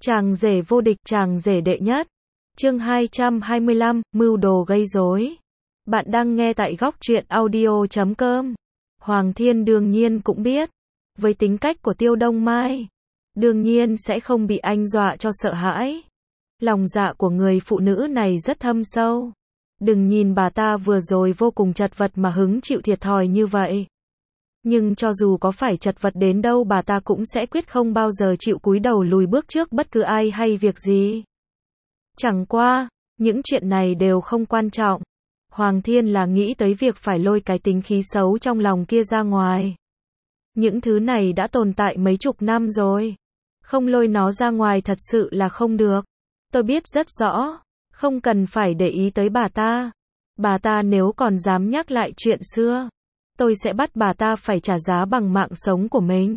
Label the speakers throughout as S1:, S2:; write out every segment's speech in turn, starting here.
S1: Chàng rể vô địch, chàng rể đệ nhất. Chương 225, mưu đồ gây rối. Bạn đang nghe tại góc truyện audio.com. Hoàng Thiên đương nhiên cũng biết, với tính cách của Tiêu Đông Mai, đương nhiên sẽ không bị anh dọa cho sợ hãi. Lòng dạ của người phụ nữ này rất thâm sâu. Đừng nhìn bà ta vừa rồi vô cùng chật vật mà hứng chịu thiệt thòi như vậy. Nhưng cho dù có phải chật vật đến đâu bà ta cũng sẽ quyết không bao giờ chịu cúi đầu lùi bước trước bất cứ ai hay việc gì. Chẳng qua, những chuyện này đều không quan trọng. Hoàng Thiên là nghĩ tới việc phải lôi cái tính khí xấu trong lòng kia ra ngoài. Những thứ này đã tồn tại mấy chục năm rồi. Không lôi nó ra ngoài thật sự là không được. Tôi biết rất rõ, không cần phải để ý tới bà ta. Bà ta nếu còn dám nhắc lại chuyện xưa, tôi sẽ bắt bà ta phải trả giá bằng mạng sống của mình.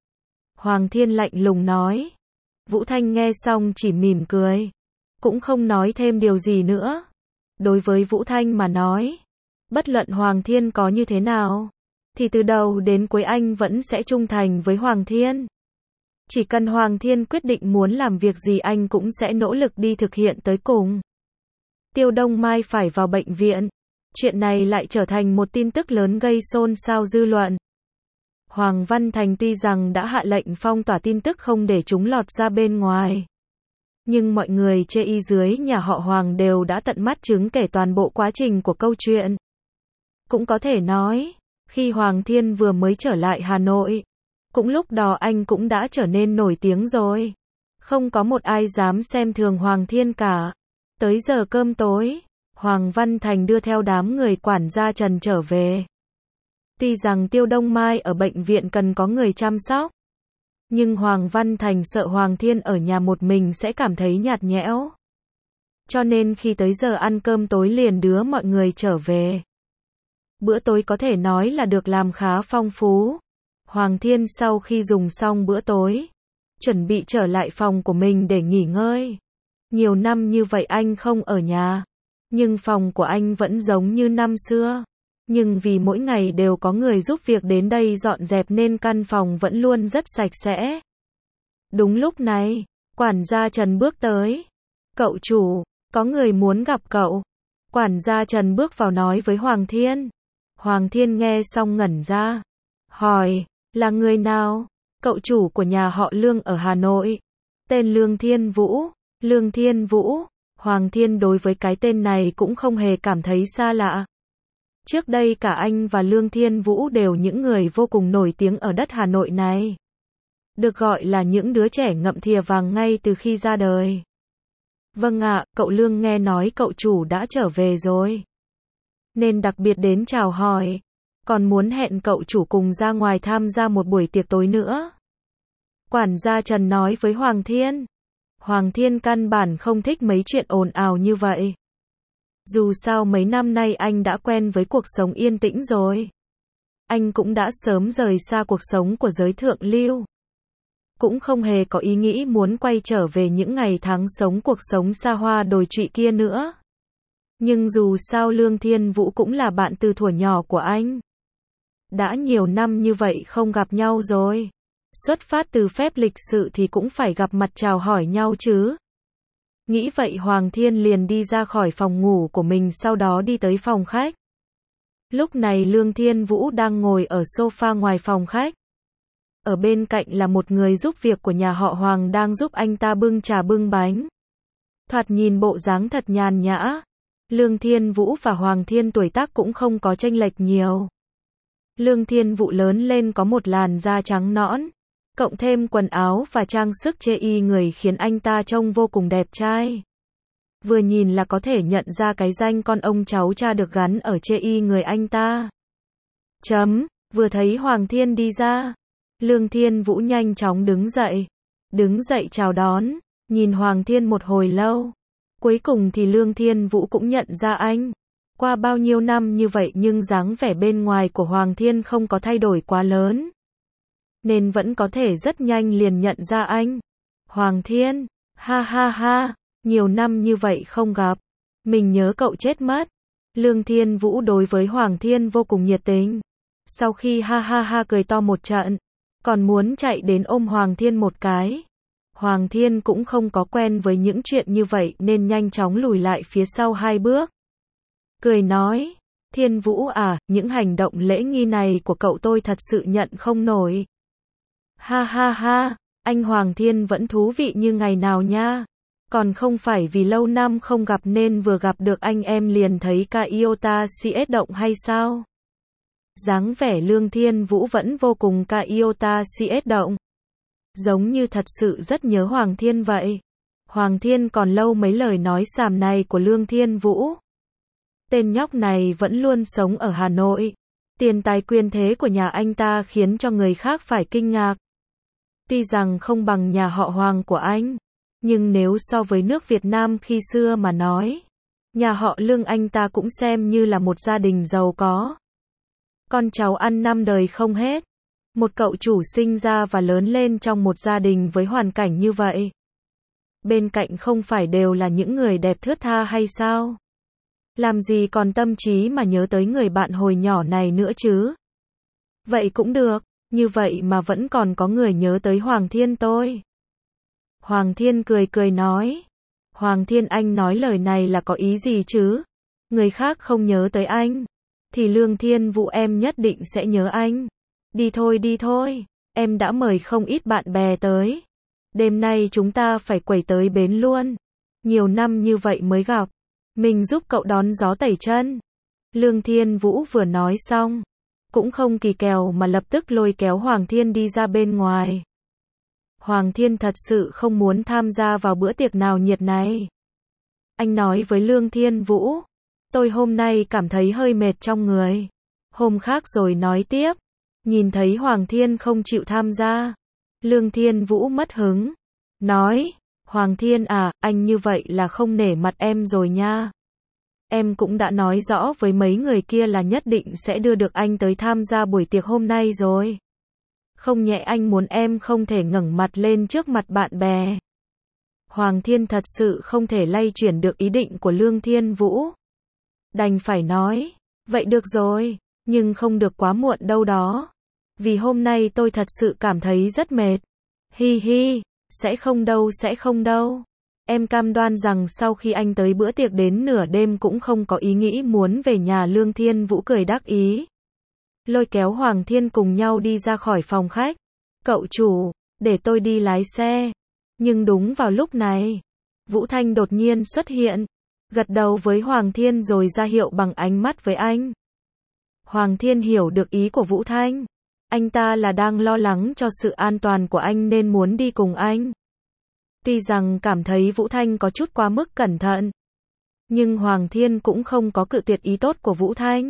S1: Hoàng Thiên lạnh lùng nói. Vũ Thanh nghe xong chỉ mỉm cười, cũng không nói thêm điều gì nữa. Đối với Vũ Thanh mà nói, bất luận Hoàng Thiên có như thế nào, thì từ đầu đến cuối anh vẫn sẽ trung thành với Hoàng Thiên. Chỉ cần Hoàng Thiên quyết định muốn làm việc gì anh cũng sẽ nỗ lực đi thực hiện tới cùng. Tiêu Đông Mai phải vào bệnh viện. Chuyện này lại trở thành một tin tức lớn gây xôn xao dư luận. Hoàng Văn Thành tuy rằng đã hạ lệnh phong tỏa tin tức không để chúng lọt ra bên ngoài, nhưng mọi người chê y dưới nhà họ Hoàng đều đã tận mắt chứng kể toàn bộ quá trình của câu chuyện. Cũng có thể nói, khi Hoàng Thiên vừa mới trở lại Hà Nội, cũng lúc đó anh cũng đã trở nên nổi tiếng rồi. Không có một ai dám xem thường Hoàng Thiên cả. Tới giờ cơm tối, Hoàng Văn Thành đưa theo đám người quản gia Trần trở về. Tuy rằng Tiêu Đông Mai ở bệnh viện cần có người chăm sóc, nhưng Hoàng Văn Thành sợ Hoàng Thiên ở nhà một mình sẽ cảm thấy nhạt nhẽo. Cho nên khi tới giờ ăn cơm tối liền đưa mọi người trở về. Bữa tối có thể nói là được làm khá phong phú. Hoàng Thiên sau khi dùng xong bữa tối, chuẩn bị trở lại phòng của mình để nghỉ ngơi. Nhiều năm như vậy anh không ở nhà, nhưng phòng của anh vẫn giống như năm xưa. Nhưng vì mỗi ngày đều có người giúp việc đến đây dọn dẹp nên căn phòng vẫn luôn rất sạch sẽ. Đúng lúc này, quản gia Trần bước tới. Cậu chủ, có người muốn gặp cậu. Quản gia Trần bước vào nói với Hoàng Thiên. Hoàng Thiên nghe xong ngẩn ra. Hỏi, là người nào? Cậu chủ của nhà họ Lương ở Hà Nội. Tên Lương Thiên Vũ. Lương Thiên Vũ. Hoàng Thiên đối với cái tên này cũng không hề cảm thấy xa lạ. Trước đây cả anh và Lương Thiên Vũ đều những người vô cùng nổi tiếng ở đất Hà Nội này. Được gọi là những đứa trẻ ngậm thìa vàng ngay từ khi ra đời. Vâng ạ, cậu Lương nghe nói cậu chủ đã trở về rồi, nên đặc biệt đến chào hỏi. Còn muốn hẹn cậu chủ cùng ra ngoài tham gia một buổi tiệc tối nữa. Quản gia Trần nói với Hoàng Thiên. Hoàng Thiên căn bản không thích mấy chuyện ồn ào như vậy. Dù sao mấy năm nay anh đã quen với cuộc sống yên tĩnh rồi. Anh cũng đã sớm rời xa cuộc sống của giới thượng lưu. Cũng không hề có ý nghĩ muốn quay trở về những ngày tháng sống cuộc sống xa hoa đồi trụy kia nữa. Nhưng dù sao Lương Thiên Vũ cũng là bạn từ thuở nhỏ của anh. Đã nhiều năm như vậy không gặp nhau rồi. Xuất phát từ phép lịch sự thì cũng phải gặp mặt chào hỏi nhau chứ. Nghĩ vậy Hoàng Thiên liền đi ra khỏi phòng ngủ của mình sau đó đi tới phòng khách. Lúc này Lương Thiên Vũ đang ngồi ở sofa ngoài phòng khách. Ở bên cạnh là một người giúp việc của nhà họ Hoàng đang giúp anh ta bưng trà bưng bánh. Thoạt nhìn bộ dáng thật nhàn nhã. Lương Thiên Vũ và Hoàng Thiên tuổi tác cũng không có chênh lệch nhiều. Lương Thiên Vũ lớn lên có một làn da trắng nõn, cộng thêm quần áo và trang sức chê y người khiến anh ta trông vô cùng đẹp trai. Vừa nhìn là có thể nhận ra cái danh con ông cháu cha được gắn ở chê y người anh ta. Vừa thấy Hoàng Thiên đi ra, Lương Thiên Vũ nhanh chóng đứng dậy. Đứng dậy chào đón, nhìn Hoàng Thiên một hồi lâu. Cuối cùng thì Lương Thiên Vũ cũng nhận ra anh. Qua bao nhiêu năm như vậy nhưng dáng vẻ bên ngoài của Hoàng Thiên không có thay đổi quá lớn, nên vẫn có thể rất nhanh liền nhận ra anh. Hoàng Thiên, ha ha ha, nhiều năm như vậy không gặp, mình nhớ cậu chết mất. Lương Thiên Vũ đối với Hoàng Thiên vô cùng nhiệt tình. Sau khi ha ha ha cười to một trận, còn muốn chạy đến ôm Hoàng Thiên một cái. Hoàng Thiên cũng không có quen với những chuyện như vậy nên nhanh chóng lùi lại phía sau 2 bước. Cười nói, Thiên Vũ à, những hành động lễ nghi này của cậu tôi thật sự nhận không nổi. Ha ha ha, anh Hoàng Thiên vẫn thú vị như ngày nào nha. Còn không phải vì lâu năm không gặp nên vừa gặp được anh em liền thấy ca iota CS động hay sao? Dáng vẻ Lương Thiên Vũ vẫn vô cùng ca iota CS động. Giống như thật sự rất nhớ Hoàng Thiên vậy. Hoàng Thiên còn lâu mấy lời nói xàm này của Lương Thiên Vũ. Tên nhóc này vẫn luôn sống ở Hà Nội. Tiền tài quyền thế của nhà anh ta khiến cho người khác phải kinh ngạc. Tuy rằng không bằng nhà họ Hoàng của anh, nhưng nếu so với nước Việt Nam khi xưa mà nói, nhà họ Lương anh ta cũng xem như là một gia đình giàu có. Con cháu ăn 5 đời không hết. Một cậu chủ sinh ra và lớn lên trong một gia đình với hoàn cảnh như vậy. Bên cạnh không phải đều là những người đẹp thướt tha hay sao? Làm gì còn tâm trí mà nhớ tới người bạn hồi nhỏ này nữa chứ? Vậy cũng được, như vậy mà vẫn còn có người nhớ tới Hoàng Thiên tôi. Hoàng Thiên cười cười nói. Hoàng Thiên anh nói lời này là có ý gì chứ? Người khác không nhớ tới anh, thì Lương Thiên Vũ em nhất định sẽ nhớ anh. Đi thôi, em đã mời không ít bạn bè tới. Đêm nay chúng ta phải quẩy tới bến luôn. Nhiều năm như vậy mới gặp. Mình giúp cậu đón gió tẩy chân. Lương Thiên Vũ vừa nói xong, cũng không kỳ kèo mà lập tức lôi kéo Hoàng Thiên đi ra bên ngoài. Hoàng Thiên thật sự không muốn tham gia vào bữa tiệc nào nhiệt này. Anh nói với Lương Thiên Vũ, tôi hôm nay cảm thấy hơi mệt trong người. Hôm khác rồi nói tiếp. Nhìn thấy Hoàng Thiên không chịu tham gia, Lương Thiên Vũ mất hứng. Nói, Hoàng Thiên à, anh như vậy là không nể mặt em rồi nha. Em cũng đã nói rõ với mấy người kia là nhất định sẽ đưa được anh tới tham gia buổi tiệc hôm nay rồi. Không nhẽ anh muốn em không thể ngẩng mặt lên trước mặt bạn bè. Hoàng Thiên thật sự không thể lay chuyển được ý định của Lương Thiên Vũ. Đành phải nói, vậy được rồi, nhưng không được quá muộn đâu đó. Vì hôm nay tôi thật sự cảm thấy rất mệt. Hi hi, sẽ không đâu. Em cam đoan rằng sau khi anh tới bữa tiệc đến nửa đêm cũng không có ý nghĩ muốn về nhà. Lương Thiên Vũ cười đắc ý. Lôi kéo Hoàng Thiên cùng nhau đi ra khỏi phòng khách. Cậu chủ, để tôi đi lái xe. Nhưng đúng vào lúc này, Vũ Thanh đột nhiên xuất hiện. Gật đầu với Hoàng Thiên rồi ra hiệu bằng ánh mắt với anh. Hoàng Thiên hiểu được ý của Vũ Thanh. Anh ta là đang lo lắng cho sự an toàn của anh nên muốn đi cùng anh. Tuy rằng cảm thấy Vũ Thanh có chút quá mức cẩn thận, nhưng Hoàng Thiên cũng không có cự tuyệt ý tốt của Vũ Thanh.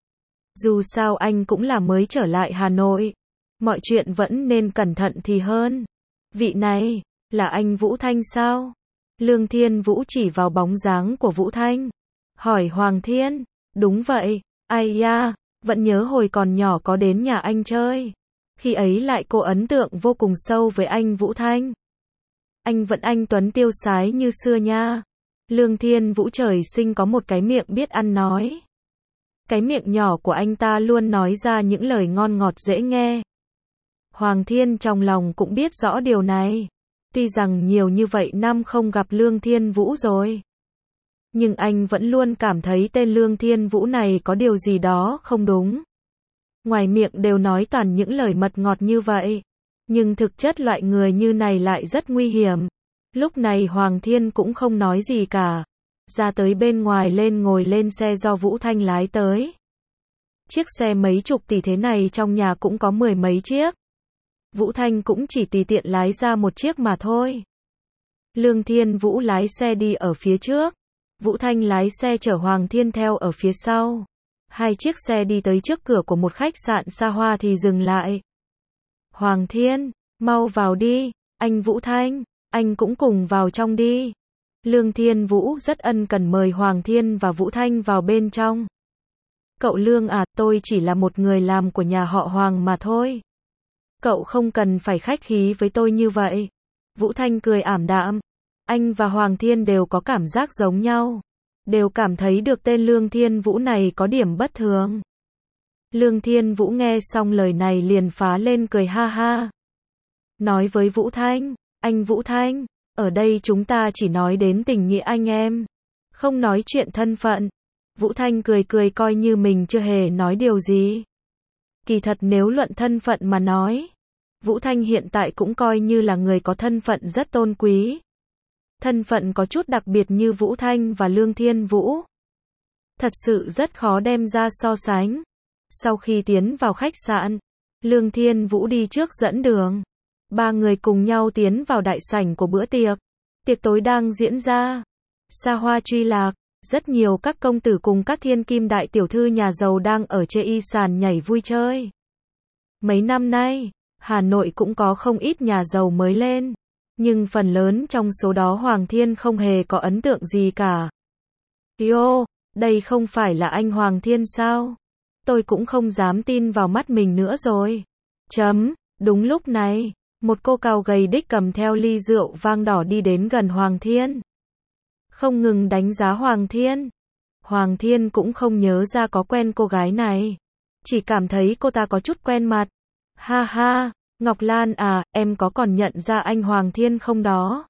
S1: Dù sao anh cũng là mới trở lại Hà Nội, mọi chuyện vẫn nên cẩn thận thì hơn. Vị này, là anh Vũ Thanh sao? Lương Thiên Vũ chỉ vào bóng dáng của Vũ Thanh, hỏi Hoàng Thiên. Đúng vậy, ai da, vẫn nhớ hồi còn nhỏ có đến nhà anh chơi. Khi ấy lại có ấn tượng vô cùng sâu với anh Vũ Thanh. Anh vẫn anh tuấn tiêu sái như xưa nha. Lương Thiên Vũ trời sinh có một cái miệng biết ăn nói. Cái miệng nhỏ của anh ta luôn nói ra những lời ngon ngọt dễ nghe. Hoàng Thiên trong lòng cũng biết rõ điều này. Tuy rằng nhiều như vậy năm không gặp Lương Thiên Vũ rồi, nhưng anh vẫn luôn cảm thấy tên Lương Thiên Vũ này có điều gì đó không đúng. Ngoài miệng đều nói toàn những lời mật ngọt như vậy, nhưng thực chất loại người như này lại rất nguy hiểm. Lúc này Hoàng Thiên cũng không nói gì cả. Ra tới bên ngoài lên ngồi lên xe do Vũ Thanh lái tới. Chiếc xe mấy chục tỷ thế này trong nhà cũng có 10 mấy chiếc. Vũ Thanh cũng chỉ tùy tiện lái ra một chiếc mà thôi. Lương Thiên Vũ lái xe đi ở phía trước. Vũ Thanh lái xe chở Hoàng Thiên theo ở phía sau. Hai chiếc xe đi tới trước cửa của một khách sạn xa hoa thì dừng lại. Hoàng Thiên, mau vào đi. Anh Vũ Thanh, anh cũng cùng vào trong đi. Lương Thiên Vũ rất ân cần mời Hoàng Thiên và Vũ Thanh vào bên trong. Cậu Lương à, tôi chỉ là một người làm của nhà họ Hoàng mà thôi. Cậu không cần phải khách khí với tôi như vậy. Vũ Thanh cười ảm đạm. Anh và Hoàng Thiên đều có cảm giác giống nhau. Đều cảm thấy được tên Lương Thiên Vũ này có điểm bất thường. Lương Thiên Vũ nghe xong lời này liền phá lên cười ha ha. Nói với Vũ Thanh, Anh Vũ Thanh, ở đây chúng ta chỉ nói đến tình nghĩa anh em, không nói chuyện thân phận. Vũ Thanh cười cười coi như mình chưa hề nói điều gì. Kỳ thật nếu luận thân phận mà nói, Vũ Thanh hiện tại cũng coi như là người có thân phận rất tôn quý. Thân phận có chút đặc biệt như Vũ Thanh và Lương Thiên Vũ. Thật sự rất khó đem ra so sánh. Sau khi tiến vào khách sạn, Lương Thiên Vũ đi trước dẫn đường. Ba người cùng nhau tiến vào đại sảnh của bữa tiệc. Tiệc tối đang diễn ra. Xa hoa truy lạc, rất nhiều các công tử cùng các thiên kim đại tiểu thư nhà giàu đang ở trên y sàn nhảy vui chơi. Mấy năm nay, Hà Nội cũng có không ít nhà giàu mới lên. Nhưng phần lớn trong số đó Hoàng Thiên không hề có ấn tượng gì cả. Yo, đây không phải là anh Hoàng Thiên sao? Tôi cũng không dám tin vào mắt mình nữa rồi. Đúng lúc này, một cô cao gầy đích cầm theo ly rượu vang đỏ đi đến gần Hoàng Thiên. Không ngừng đánh giá Hoàng Thiên. Hoàng Thiên cũng không nhớ ra có quen cô gái này. Chỉ cảm thấy cô ta có chút quen mặt. Ha ha, Ngọc Lan à, em có còn nhận ra anh Hoàng Thiên không đó?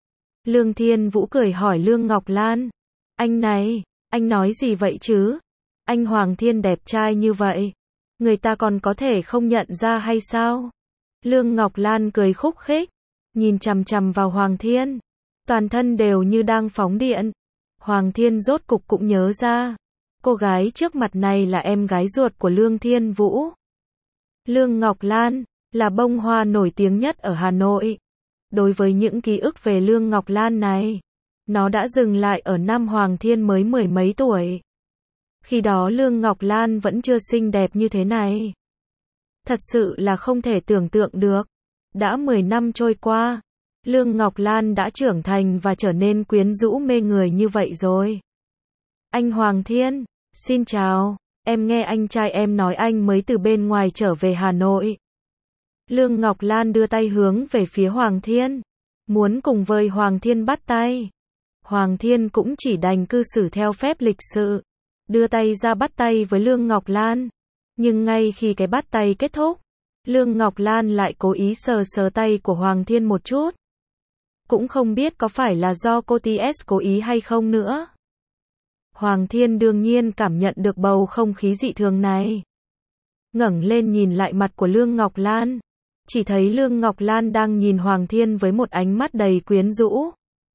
S1: Lương Thiên Vũ cười hỏi Lương Ngọc Lan. Anh này, anh nói gì vậy chứ? Anh Hoàng Thiên đẹp trai như vậy, người ta còn có thể không nhận ra hay sao? Lương Ngọc Lan cười khúc khích, nhìn chằm chằm vào Hoàng Thiên. Toàn thân đều như đang phóng điện. Hoàng Thiên rốt cục cũng nhớ ra. Cô gái trước mặt này là em gái ruột của Lương Thiên Vũ. Lương Ngọc Lan là bông hoa nổi tiếng nhất ở Hà Nội. Đối với những ký ức về Lương Ngọc Lan này, nó đã dừng lại ở năm Hoàng Thiên mới mười mấy tuổi. Khi đó Lương Ngọc Lan vẫn chưa xinh đẹp như thế này. Thật sự là không thể tưởng tượng được. Đã 10 năm trôi qua, Lương Ngọc Lan đã trưởng thành và trở nên quyến rũ mê người như vậy rồi. Anh Hoàng Thiên, xin chào, em nghe anh trai em nói anh mới từ bên ngoài trở về Hà Nội. Lương Ngọc Lan đưa tay hướng về phía Hoàng Thiên, muốn cùng với Hoàng Thiên bắt tay. Hoàng Thiên cũng chỉ đành cư xử theo phép lịch sự, đưa tay ra bắt tay với Lương Ngọc Lan. Nhưng ngay khi cái bắt tay kết thúc, Lương Ngọc Lan lại cố ý sờ sờ tay của Hoàng Thiên một chút. Cũng không biết có phải là do cô TS cố ý hay không nữa. Hoàng Thiên đương nhiên cảm nhận được bầu không khí dị thường này. Ngẩng lên nhìn lại mặt của Lương Ngọc Lan. Chỉ thấy Lương Ngọc Lan đang nhìn Hoàng Thiên với một ánh mắt đầy quyến rũ.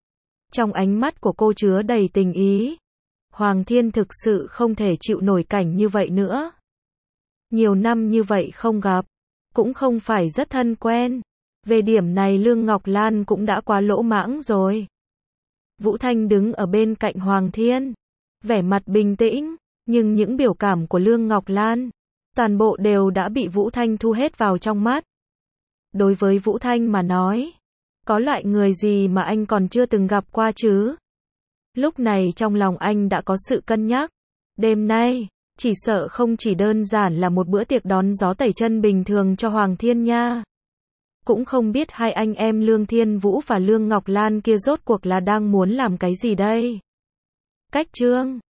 S1: Trong ánh mắt của cô chứa đầy tình ý. Hoàng Thiên thực sự không thể chịu nổi cảnh như vậy nữa. Nhiều năm như vậy không gặp, cũng không phải rất thân quen. Về điểm này Lương Ngọc Lan cũng đã quá lỗ mãng rồi. Vũ Thanh đứng ở bên cạnh Hoàng Thiên, vẻ mặt bình tĩnh, nhưng những biểu cảm của Lương Ngọc Lan, toàn bộ đều đã bị Vũ Thanh thu hết vào trong mắt. Đối với Vũ Thanh mà nói, có loại người gì mà anh còn chưa từng gặp qua chứ? Lúc này trong lòng anh đã có sự cân nhắc. Đêm nay, chỉ sợ không chỉ đơn giản là một bữa tiệc đón gió tẩy chân bình thường cho Hoàng Thiên nha. Cũng không biết hai anh em Lương Thiên Vũ và Lương Ngọc Lan kia rốt cuộc là đang muốn làm cái gì đây? Cách chương